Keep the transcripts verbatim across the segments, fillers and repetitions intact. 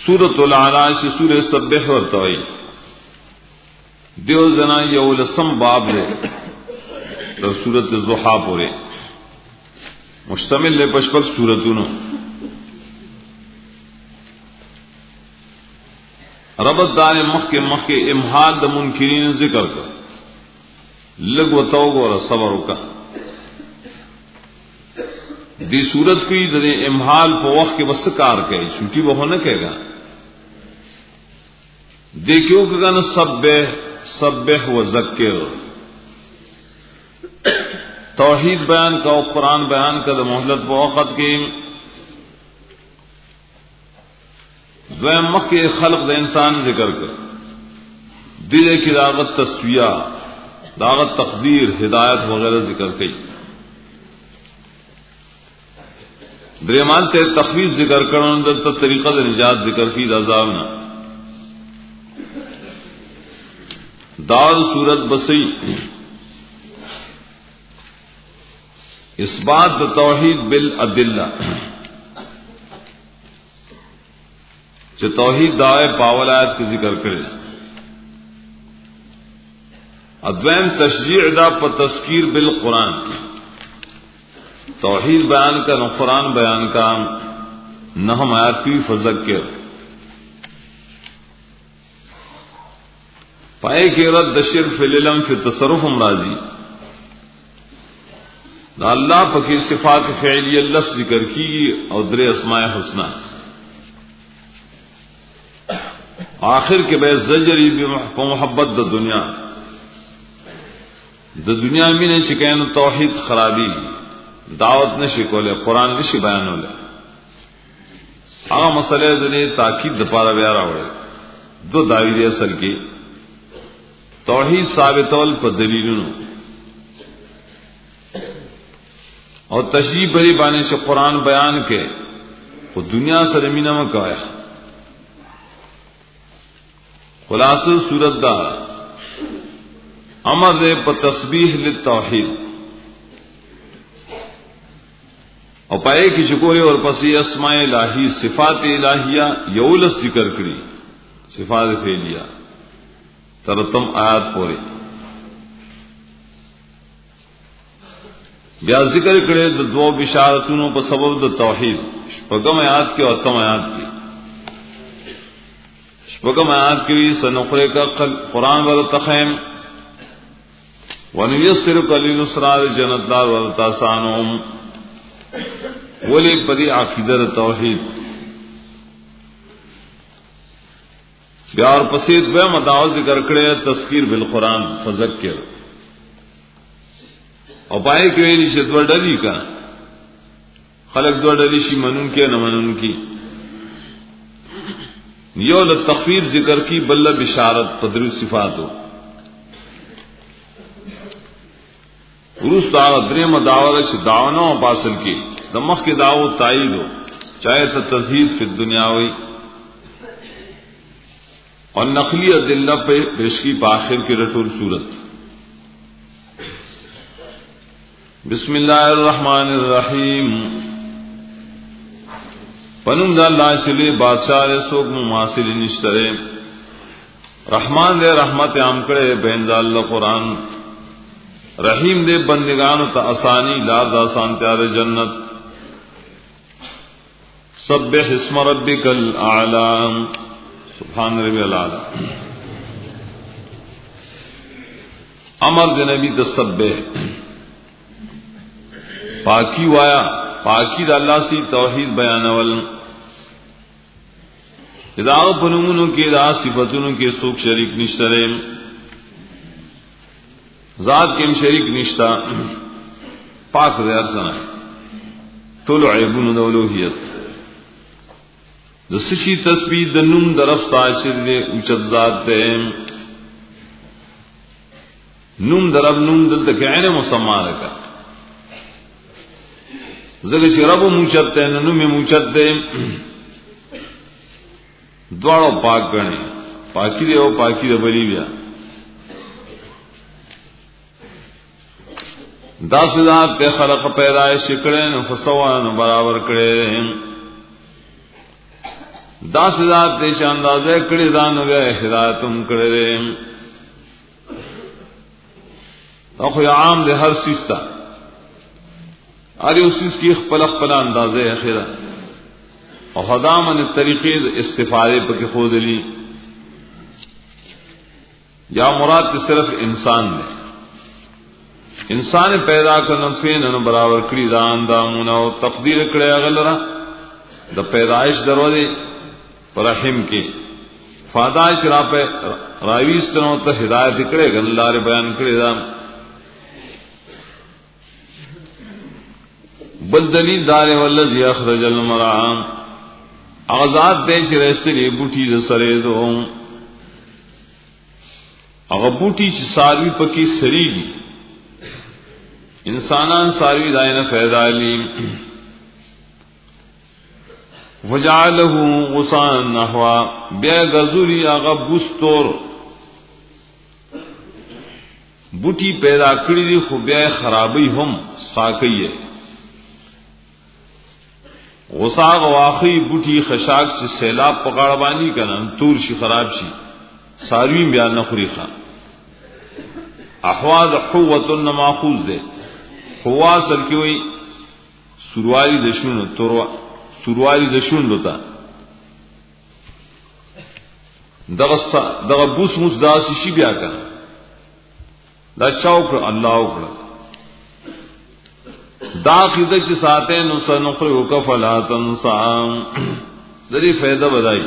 سورۃ الاعلی سے سورہ سبح ورته وي دیو جنا یو لسم باب ہے تر سورۃ الضحى پورے مشتمل ہے پشپک سورتونو ربط دار مخ کے مخ کے امحال د منکرین ذکر کر لگ و توغ اور صبر کا دی صورت کی د امحال په وخت کې بس کار کوي چھٹی وہ نہ کہے گا دیکھو کہ نہ سبح سبح و ذکر توحید بیان کا اور قرآن بیان کا مہلت په وخت کې دویم مخ کے خلق د انسان ذکر کر دل کی دعوت تسویہ دعوت تقدیر ہدایت وغیرہ ذکر کی دریمان تے تخفیف ذکر کرن د طریقہ د نجات ذکر کی عذاب نہ دار صورت بسی اثبات توحید بالادلہ جو توحید دعوے پاول آیت کی ذکر کرے ادوین تشجیع دا پر تذکیر بالقرآن توحید بیان کا نہ قرآن بیان کا نہم آیات کی فذکر پائے کہ رد شرف فی العلم فی تصرف امراضی دا اللہ پکی صفات فعلی اللہ ذکر کی اور در اسماء حسنہ آخر کے بے زجری محبت دا دنیا دا دنیا میں نے شکین توحید خرابی دعوت نے شکولے قرآن نشی بیان ہو لے آغا مسئلہ دنے تاکید دپارا بیارا ہوئے دو دعوی دے اصل کی توحید ثابتول پر دلیلونو اور تشریح بری بانے سے قرآن بیان کے وہ دنیا سے رمینہ میں کہا خلاص صورت دا امر دے پر تسبیح للتوحید اور پائے کی شکوری اور پسی اسماء الہی صفات الہیہ یولس ذکر کری صفات فعلیہ ترتم آیات پوری بیا ذکر کرے دو بشارتونوں پر سبب دا توحید شپگم آیات کے اور تم آیات کی شپگم آیات کی سنقرے کا قرآن ورتخیم ونیسرک للنصرى جنت دار ورتاسانهم ولی پدی عقیدہ توحید بیار پسید بے مدعو ذکر کرے تذکیر بالقرآن فذکر اور پائے کہ ویلی سے دو ڈلی کا خلق دو ڈلی شی منون کے نہ منون کی یو لتخفیف ذکر کی بل بشارت پدری صفات ہو روس دعوت دریم دعوت سے دعونا پاسل کی دمخ کی دعوت تائید ہو چاہے تو تزہید فی الدنیا ہوئی اور نقلی ادلہ پہ پیشکی پاخر کی رٹول صورت بسم اللہ الرحمن الرحیم پنم دا اللہ چلے بادشاہ رے سوک مماثل نشترے رحمان دے رحمت عام کرے بینزا اللہ قرآن رحیم دے بندگانو تا آسانی لار دا آسان تیار جنت سبح اسم ربک الاعلام سبحان ربی العالی امر دے نبی تسبح پاکی وایا پاکی دا اللہ سی توحید بیانول ادعا پنمونو کی ادعا صفتونو کی سوک شریک نشترے ذات کے شریک نشتا پاک دے ارسنا طلع عیبون دولوحیت دسشی تسبیح دنم درف ساچر دے اچت ذات دے نم درب نم دل تک عین مسمع رکا زگش رب موچت دے نم موچت دے دوارو پاک گنے پاکی دے او پاکی دے بلی بیا داس ذات تے خلق پیدائش کرے نفسوان برابر کرے دا ذات دې چې اندازې کړی دا نو بیا هدایتم کړی او خو عام دې هر سیستا اره اوسیس کی خپل خپل اندازې اخره او خدامن طریقې استفاده پکې خو دلی یا مراد صرف انسان نے انسان پیدا کر نطفه نن برابر کړی دا اندامونه او تقدیر کړی غلرا د پیدائش دروازه رحم کې فادائش را په راويستنو ته هدایت کړی غلار بیان کړی دا بل دلیل دار والذي اخرج المرعى اغذات دیش رسلی بوٹی د سره دوم هغه بوټي چې ساروی پکې سری دي انسانان ساروی داینه فائدہ علی وجعله غصا نحوا بیا غزوری هغه بوستور بوټي پیدا کړی دي خو بیا خرابې هم ساکیه غصا واخی بوټي خشاک چې سیلاب پکړ باندې کنه تور شي خراب شي ساروی بیا نخریخه احواز حوت ماخوذ ده حوا سر کی وئی سوروالی د شونو توروا سوروالی د شونو تا دغه دغه بوس موس داس شي بیا کنه دا چاوک الله وکړه دا قیده چې ساته نو سنخر وکفلا تنسا ذری فائدہ بدای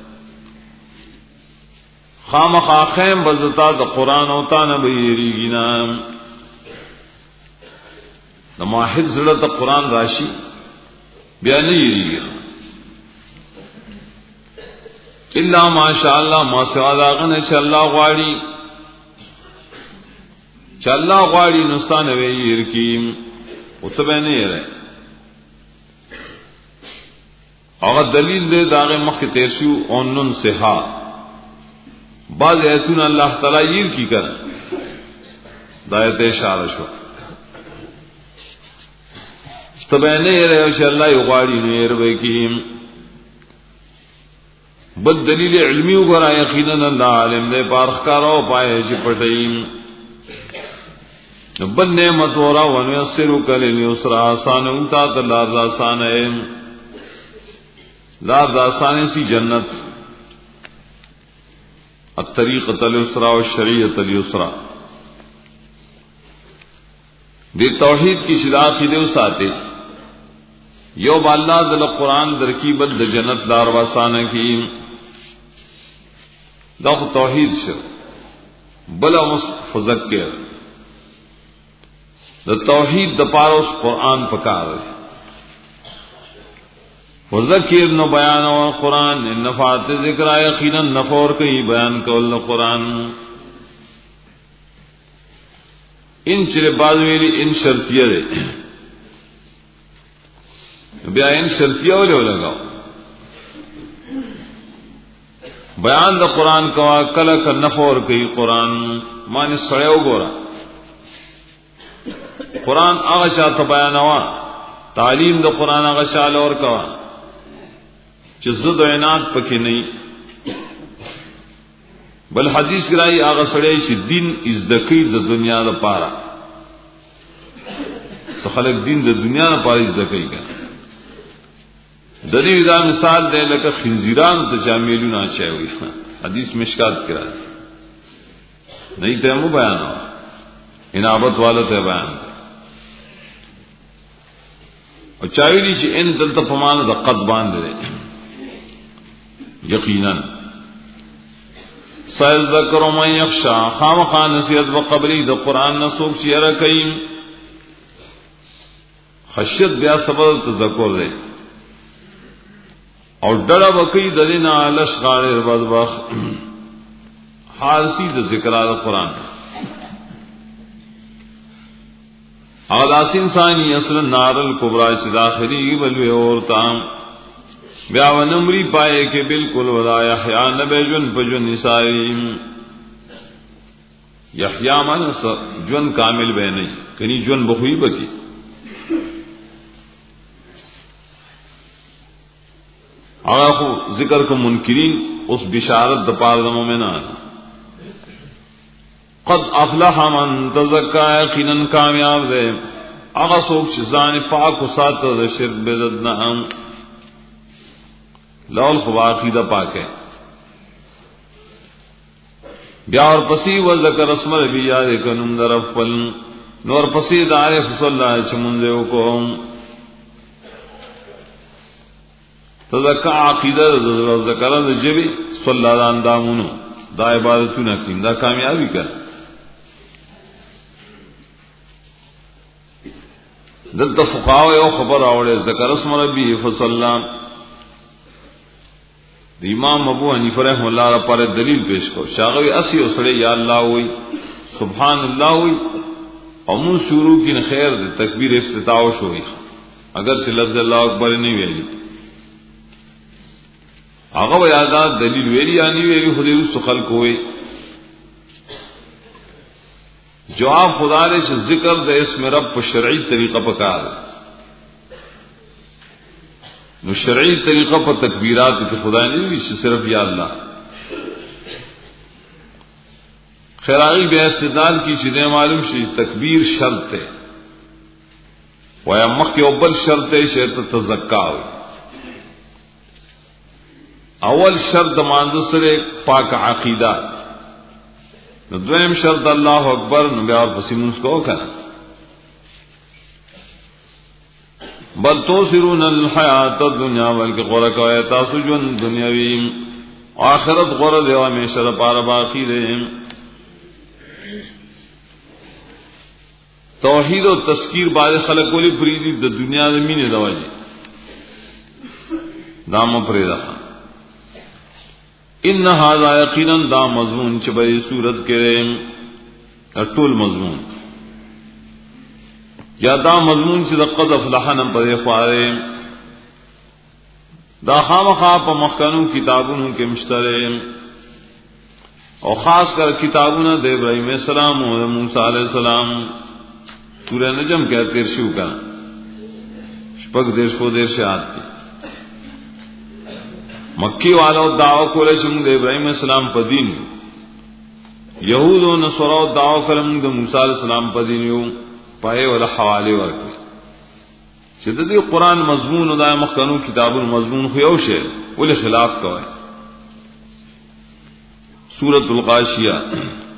خامخا خیم بزتا د قران او تا نه بیریږي نه د موحد زړه ته قران راشي بیا نه یریږي الا ماشاء الله ما سوا داغه چې الله غواړي چې الله غواړي نستانه وییر کیم او ته به نه یره هغه دلیل دې داغه مخ ته شو اونن صحه بعض ایتون اللہ تعالی ییر کی کر دایت اشارہ شو تبینے رہے کہ اللہ یغاڑی نیر وکیم بد دلیل علمی وګرا یقینا اللہ عالم دے پارخ کارو پائے چې پټیم بل نعمت ورا ونیسرو کل یسرا آسان انتا تلار آسان ہے لار آسان سی جنت الطریقۃ اليسرى والشریعۃ اليسرى دی توحید کی شداخ دیو ساتے یو بالله ذل قران درکی بل د جنت لار واسانه کی دا توحید شو بل مفذکر د توحید د پاروس قران پکار وذکر نو بیان او قران نفات ذکر یقینا نفور کی بیان کول قران ان چر بعد ویلی ان شرطیه ده بیا ان شرطیه ولې لگاو بیان د قران کوا کله ک نفور کی قران معنی سړیو ګورا قران هغه شاته بیانوا تعلیم د قران هغه شال اور کوا چې زد و عناد پکې نه بل حدیث کرای هغه سړی چې دین از دکی د دنیا لپاره څو خلک دین د دنیا لپاره از دکی کا د دې دا مثال دی لکه خنزیران ته جامیلونه اچوي حدیث مشکات کرا نه ته مو بیان انابت والا ته بیان او چاویلی چې ان دلته په معنا د قد باندې یقینا سيذكر من يخشى خامخا نصیحت وقبلی د قران نسوک چې را کوي خشیت بیا سبب تذکر دی او ډړه وکي د دینه لش غاړي بدبخ حالسی د ذکر ال قران اغلاس انسانی اصل نار الکبرى چې داخلي بلوي اور تام بیا ونمری پائے کہ بالکل ولا یحیٰ نبی جن پجن نسائی یحیٰ من جن کامل بے نہیں کنی جن بخوئی بکی آخو ذکر کو منکرین اس بشارت دپار دا مومنان قد افلح من تزکا یقیناً کامیاب دے آغا سوک چیزان پاک و سات دا شرک بیددنا ہم لول خواقی دا پاک ہے بیا اور پسی و ذکر اسم ربی یاد کنم در افل نور پسی دا عارف صلی اللہ چمنزیو کو تذکا عقیدہ دا ذکر دا جبی صلی اللہ دا اندامونو دا عبادتو نکیم دا کامیابی کر دلتا فقاوے او خبر آوڑے ذکر اسم ربی فصلی اللہ امام ابو حنیفہ رحمہ اللہ را پر دلیل پیش کو شاغوی اسی اسڑے یا اللہ ہوئی سبحان اللہ ہوئی امون شروع کی خیر دے تکبیر افتتاوش ہوئی اگر سے لفظ اللہ اکبر نہیں ویلی آغا و یادات دلیل ویلی یا نہیں ویلی خودی رسو خلق ہوئی جواب خدا لے چھ ذکر دے اسم رب پر شرعی طریقہ پکار نو شرعی طریقہ پر تکبیرات کی خدا نہیں بھی صرف یا اللہ خیرائی بے استدلال کی چیزیں معلوم شی تکبیر شرط ہے ویا مخ کے اول شرط ہے شرط تزکا ہوئی اول شرط مانزسر پاک عقیدہ نو دویم شرط اللہ اکبر نو بیا اور پسی منس کو کرنا بل توسرون الحیات الدنیا بلکہ غرق و ایتاسو جن دنیاوی آخرت غرد و ہمیشہ پار باقی رہے توحید و تذکیر بعد خلق ولی پریدی دا دنیا زمین دواجی دام پریدہ ان هذا یقینا دا مضمون چبری صورت کرے اٹول مضمون یا دا مضمون چې د قد افلحنا په خواره دا خامخا په مخکنو کتابونو کې مشتره او خاص کر کتابونه د ابراهیم السلام او موسی علیہ السلام سورہ نجم کې تیر شو کا شپږ دیش کو دیر شات مکی والو دعوا کوله چې د ابراهیم السلام په دین یهود او نصارا دعوا کړم د موسی علیہ السلام په دین یو پائے ولا حوالے ورکړي چې د دې قران مضمون او د مخکنو کتابونو مضمون خو یو شی ولې خلاف کوي سورۃ الغاشیہ